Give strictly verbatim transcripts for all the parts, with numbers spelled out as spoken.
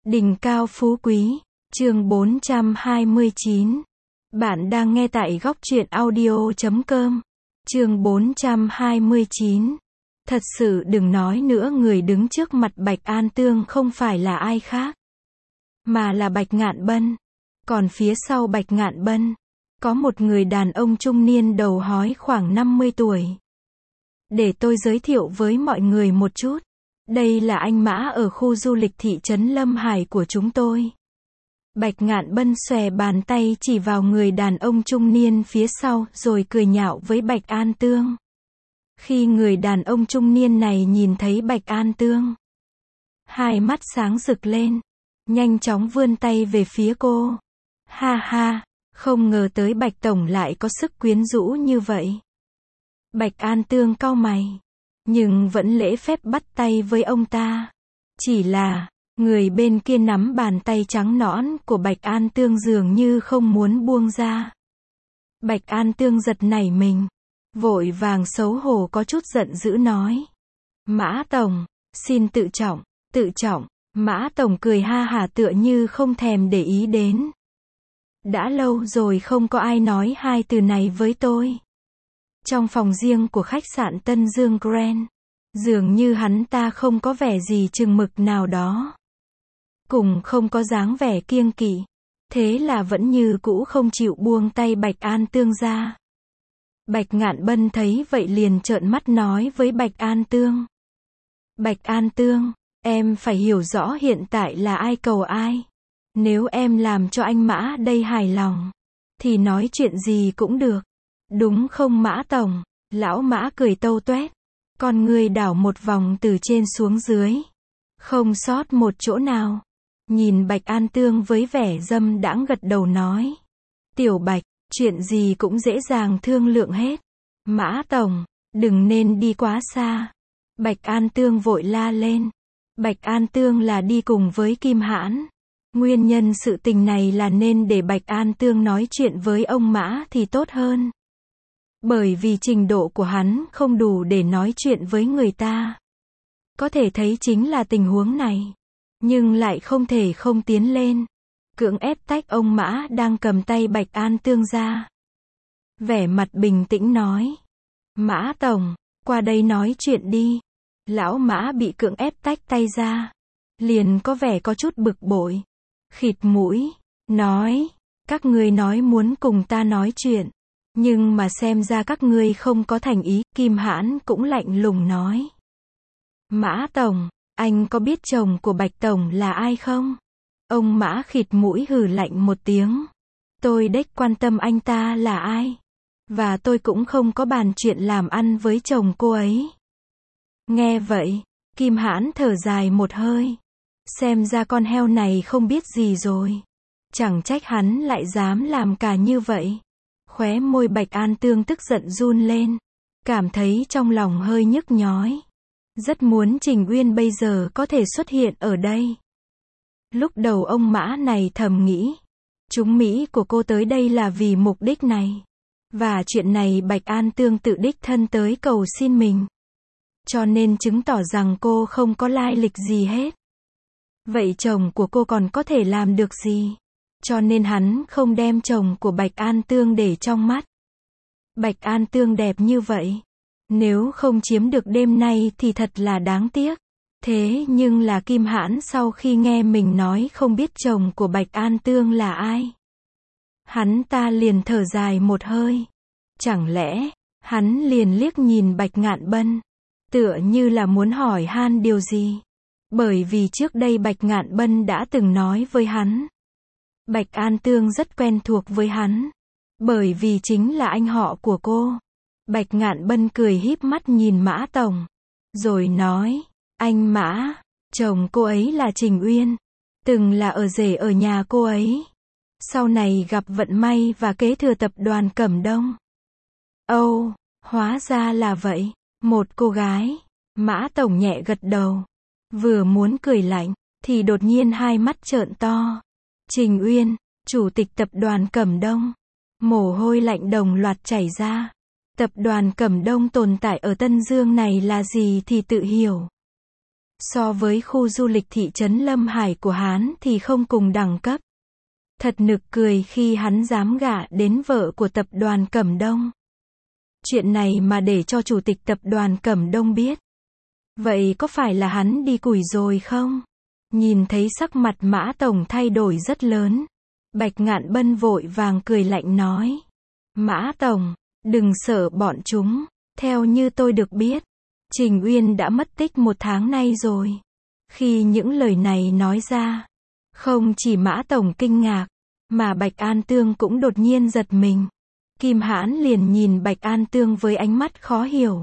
Đỉnh cao phú quý, chương bốn trăm hai mươi chín. Bạn đang nghe tại góc truyện audio chấm com. Chương bốn trăm hai mươi chín. Thật sự đừng nói nữa, người đứng trước mặt Bạch An Tương không phải là ai khác, mà là Bạch Ngạn Bân. Còn phía sau Bạch Ngạn Bân, có một người đàn ông trung niên đầu hói khoảng năm mươi tuổi. Để tôi giới thiệu với mọi người một chút. Đây là anh Mã ở khu du lịch thị trấn Lâm Hải của chúng tôi. Bạch Ngạn Bân xòe bàn tay chỉ vào người đàn ông trung niên phía sau, rồi cười nhạo với Bạch An Tương. Khi người đàn ông trung niên này nhìn thấy Bạch An Tương, hai mắt sáng rực lên, nhanh chóng vươn tay về phía cô. Ha ha, không ngờ tới Bạch Tổng lại có sức quyến rũ như vậy. Bạch An Tương cau mày, nhưng vẫn lễ phép bắt tay với ông ta. Chỉ là, người bên kia nắm bàn tay trắng nõn của Bạch An Tương dường như không muốn buông ra. Bạch An Tương giật nảy mình, vội vàng xấu hổ có chút giận dữ nói: Mã Tổng, xin tự trọng, tự trọng. Mã Tổng cười ha hả tựa như không thèm để ý đến. Đã lâu rồi không có ai nói hai từ này với tôi. Trong phòng riêng của khách sạn Tân Dương Grand, dường như hắn ta không có vẻ gì chừng mực nào đó, cùng không có dáng vẻ kiêng kỵ, thế là vẫn như cũ không chịu buông tay Bạch An Tương ra. Bạch Ngạn Bân thấy vậy liền trợn mắt nói với Bạch An Tương: Bạch An Tương, em phải hiểu rõ hiện tại là ai cầu ai. Nếu em làm cho anh Mã đây hài lòng, thì nói chuyện gì cũng được. Đúng không Mã Tổng? Lão Mã cười tâu tuét, con người đảo một vòng từ trên xuống dưới, không sót một chỗ nào. Nhìn Bạch An Tương với vẻ dâm đãng gật đầu nói: Tiểu Bạch, chuyện gì cũng dễ dàng thương lượng hết. Mã Tổng, đừng nên đi quá xa. Bạch An Tương vội la lên. Bạch An Tương là đi cùng với Kim Hãn. Nguyên nhân sự tình này là nên để Bạch An Tương nói chuyện với ông Mã thì tốt hơn. Bởi vì trình độ của hắn không đủ để nói chuyện với người ta. Có thể thấy chính là tình huống này, nhưng lại không thể không tiến lên, cưỡng ép tách ông Mã đang cầm tay Bạch An Tương ra. Vẻ mặt bình tĩnh nói: Mã Tổng, qua đây nói chuyện đi. Lão Mã bị cưỡng ép tách tay ra, liền có vẻ có chút bực bội, khịt mũi, nói: Các ngươi nói muốn cùng ta nói chuyện, nhưng mà xem ra các ngươi không có thành ý. Kim Hãn cũng lạnh lùng nói: Mã Tổng, anh có biết chồng của Bạch Tổng là ai không? Ông Mã khịt mũi hừ lạnh một tiếng: Tôi đếch quan tâm anh ta là ai, và tôi cũng không có bàn chuyện làm ăn với chồng cô ấy. Nghe vậy, Kim Hãn thở dài một hơi. Xem ra con heo này không biết gì rồi. Chẳng trách hắn lại dám làm cả như vậy. Khóe môi Bạch An Tương tức giận run lên, cảm thấy trong lòng hơi nhức nhói. Rất muốn Trình Uyên bây giờ có thể xuất hiện ở đây. Lúc đầu ông Mã này thầm nghĩ, chúng Mỹ của cô tới đây là vì mục đích này. Và chuyện này Bạch An Tương tự đích thân tới cầu xin mình, cho nên chứng tỏ rằng cô không có lai lịch gì hết. Vậy chồng của cô còn có thể làm được gì? Cho nên hắn không đem chồng của Bạch An Tương để trong mắt. Bạch An Tương đẹp như vậy, nếu không chiếm được đêm nay thì thật là đáng tiếc. Thế nhưng là Kim Hãn sau khi nghe mình nói không biết chồng của Bạch An Tương là ai, hắn ta liền thở dài một hơi. Chẳng lẽ, hắn liền liếc nhìn Bạch Ngạn Bân, tựa như là muốn hỏi han điều gì. Bởi vì trước đây Bạch Ngạn Bân đã từng nói với hắn, Bạch An Tương rất quen thuộc với hắn, bởi vì chính là anh họ của cô. Bạch Ngạn Bân cười híp mắt nhìn Mã Tổng, rồi nói: Anh Mã, chồng cô ấy là Trình Uyên, từng là ở rể ở nhà cô ấy, sau này gặp vận may và kế thừa tập đoàn Cẩm Đông. Âu, oh, hóa ra là vậy. Một cô gái. Mã Tổng nhẹ gật đầu, vừa muốn cười lạnh, thì đột nhiên hai mắt trợn to. Trình Uyên, chủ tịch tập đoàn Cẩm Đông. Mồ hôi lạnh đồng loạt chảy ra. Tập đoàn Cẩm Đông tồn tại ở Tân Dương này là gì thì tự hiểu. So với khu du lịch thị trấn Lâm Hải của hắn thì không cùng đẳng cấp. Thật nực cười khi hắn dám gả đến vợ của tập đoàn Cẩm Đông. Chuyện này mà để cho chủ tịch tập đoàn Cẩm Đông biết. Vậy có phải là hắn đi củi rồi không? Nhìn thấy sắc mặt Mã Tổng thay đổi rất lớn. Bạch Ngạn Bân vội vàng cười lạnh nói. Mã Tổng, đừng sợ bọn chúng. Theo như tôi được biết, Trình Uyên đã mất tích một tháng nay rồi. Khi những lời này nói ra, không chỉ Mã Tổng kinh ngạc, mà Bạch An Tương cũng đột nhiên giật mình. Kim Hãn liền nhìn Bạch An Tương với ánh mắt khó hiểu.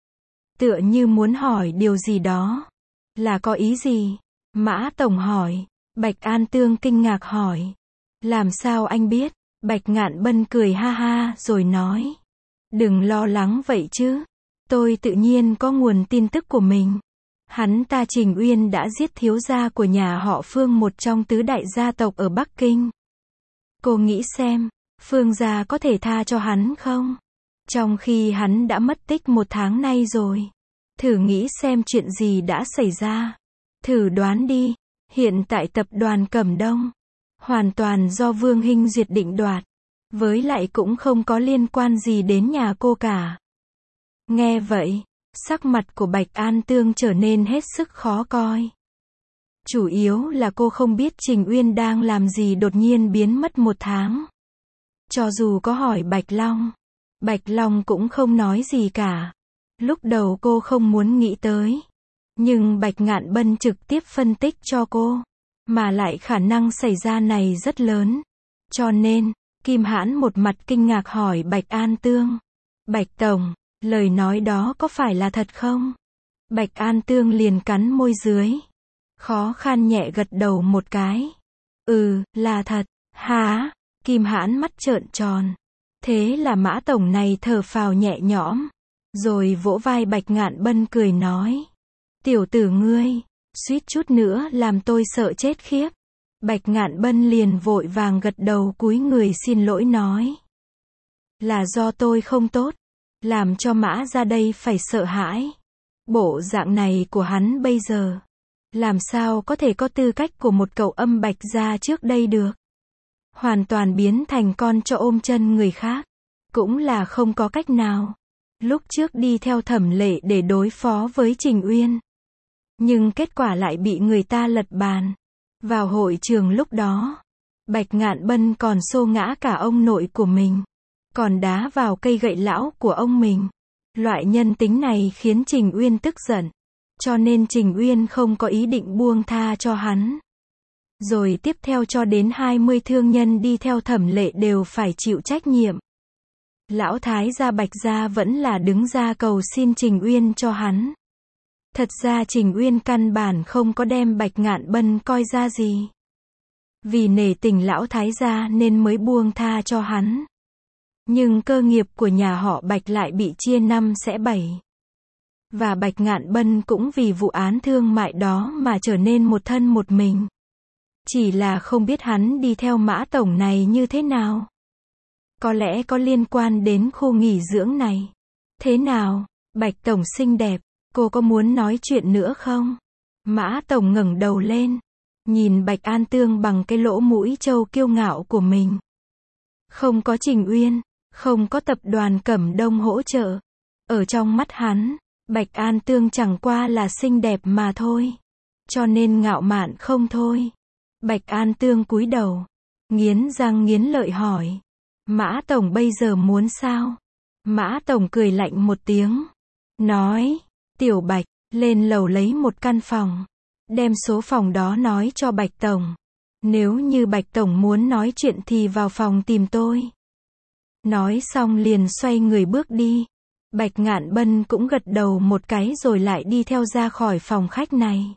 Tựa như muốn hỏi điều gì đó. Là có ý gì? Mã Tổng hỏi. Bạch An Tương kinh ngạc hỏi. Làm sao anh biết? Bạch Ngạn Bân cười ha ha rồi nói. Đừng lo lắng vậy chứ. Tôi tự nhiên có nguồn tin tức của mình. Hắn ta Trình Uyên đã giết thiếu gia của nhà họ Phương, một trong tứ đại gia tộc ở Bắc Kinh. Cô nghĩ xem, Phương gia có thể tha cho hắn không? Trong khi hắn đã mất tích một tháng nay rồi. Thử nghĩ xem chuyện gì đã xảy ra. Thử đoán đi, hiện tại tập đoàn Cẩm Đông hoàn toàn do Vương Hinh Duyệt định đoạt. Với lại cũng không có liên quan gì đến nhà cô cả. Nghe vậy, sắc mặt của Bạch An Tương trở nên hết sức khó coi. Chủ yếu là cô không biết Trình Uyên đang làm gì đột nhiên biến mất một tháng. Cho dù có hỏi Bạch Long, Bạch Long cũng không nói gì cả. Lúc đầu cô không muốn nghĩ tới. Nhưng Bạch Ngạn Bân trực tiếp phân tích cho cô. Mà lại khả năng xảy ra này rất lớn. Cho nên, Kim Hãn một mặt kinh ngạc hỏi Bạch An Tương. Bạch Tổng, lời nói đó có phải là thật không? Bạch An Tương liền cắn môi dưới. Khó khăn nhẹ gật đầu một cái. Ừ, là thật. Hả? Kim Hãn mắt trợn tròn. Thế là Mã Tổng này thở phào nhẹ nhõm. Rồi vỗ vai Bạch Ngạn Bân cười nói. Tiểu tử ngươi, suýt chút nữa làm tôi sợ chết khiếp. Bạch Ngạn Bân liền vội vàng gật đầu cúi người xin lỗi nói. Là do tôi không tốt. Làm cho Mã ra đây phải sợ hãi. Bộ dạng này của hắn bây giờ. Làm sao có thể có tư cách của một cậu âm Bạch gia trước đây được. Hoàn toàn biến thành con cho ôm chân người khác. Cũng là không có cách nào. Lúc trước đi theo Thẩm Lệ để đối phó với Trình Uyên. Nhưng kết quả lại bị người ta lật bàn. Vào hội trường lúc đó, Bạch Ngạn Bân còn xô ngã cả ông nội của mình. Còn đá vào cây gậy lão của ông mình. Loại nhân tính này khiến Trình Uyên tức giận. Cho nên Trình Uyên không có ý định buông tha cho hắn. Rồi tiếp theo cho đến hai mươi thương nhân đi theo Thẩm Lệ đều phải chịu trách nhiệm. Lão thái gia Bạch gia vẫn là đứng ra cầu xin Trình Uyên cho hắn. Thật ra Trình Uyên căn bản không có đem Bạch Ngạn Bân coi ra gì. Vì nể tình lão thái gia nên mới buông tha cho hắn. Nhưng cơ nghiệp của nhà họ Bạch lại bị chia năm xẻ bảy. Và Bạch Ngạn Bân cũng vì vụ án thương mại đó mà trở nên một thân một mình. Chỉ là không biết hắn đi theo Mã Tổng này như thế nào. Có lẽ có liên quan đến khu nghỉ dưỡng này. Thế nào, Bạch Tổng xinh đẹp, cô có muốn nói chuyện nữa không? Mã Tổng ngẩng đầu lên. Nhìn Bạch An Tương bằng cái lỗ mũi trâu kiêu ngạo của mình. Không có Trình Uyên, không có tập đoàn Cẩm Đông hỗ trợ. Ở trong mắt hắn, Bạch An Tương chẳng qua là xinh đẹp mà thôi. Cho nên ngạo mạn không thôi. Bạch An Tương cúi đầu. Nghiến răng nghiến lợi hỏi. Mã Tổng bây giờ muốn sao? Mã Tổng cười lạnh một tiếng. Nói. Tiểu Bạch, lên lầu lấy một căn phòng. Đem số phòng đó nói cho Bạch Tổng. Nếu như Bạch Tổng muốn nói chuyện thì vào phòng tìm tôi. Nói xong liền xoay người bước đi. Bạch Ngạn Bân cũng gật đầu một cái rồi lại đi theo ra khỏi phòng khách này.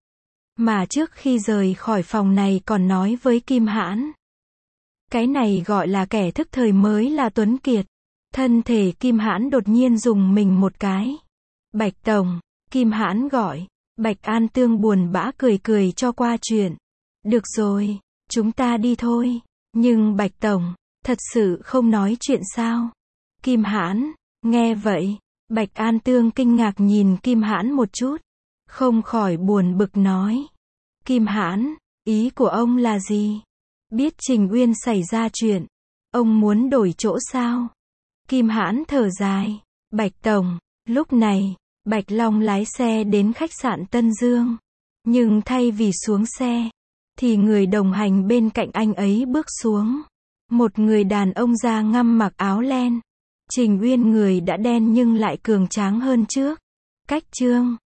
Mà trước khi rời khỏi phòng này còn nói với Kim Hãn. Cái này gọi là kẻ thức thời mới là Tuấn Kiệt. Thân thể Kim Hãn đột nhiên dùng mình một cái. Bạch Tổng, Kim Hãn gọi. Bạch An Tương buồn bã cười cười cho qua chuyện. Được rồi, chúng ta đi thôi. Nhưng Bạch Tổng, thật sự không nói chuyện sao? Kim Hãn, nghe vậy, Bạch An Tương kinh ngạc nhìn Kim Hãn một chút. không khỏi buồn bực nói. Kim Hãn, ý của ông là gì? Biết Trình Uyên xảy ra chuyện, ông muốn đổi chỗ sao? Kim Hãn thở dài. Bạch Tổng, lúc này, Bạch Long lái xe đến khách sạn Tân Dương. Nhưng thay vì xuống xe, thì người đồng hành bên cạnh anh ấy bước xuống. Một người đàn ông da ngăm mặc áo len. Trình Uyên người đã đen nhưng lại cường tráng hơn trước. Cách Trương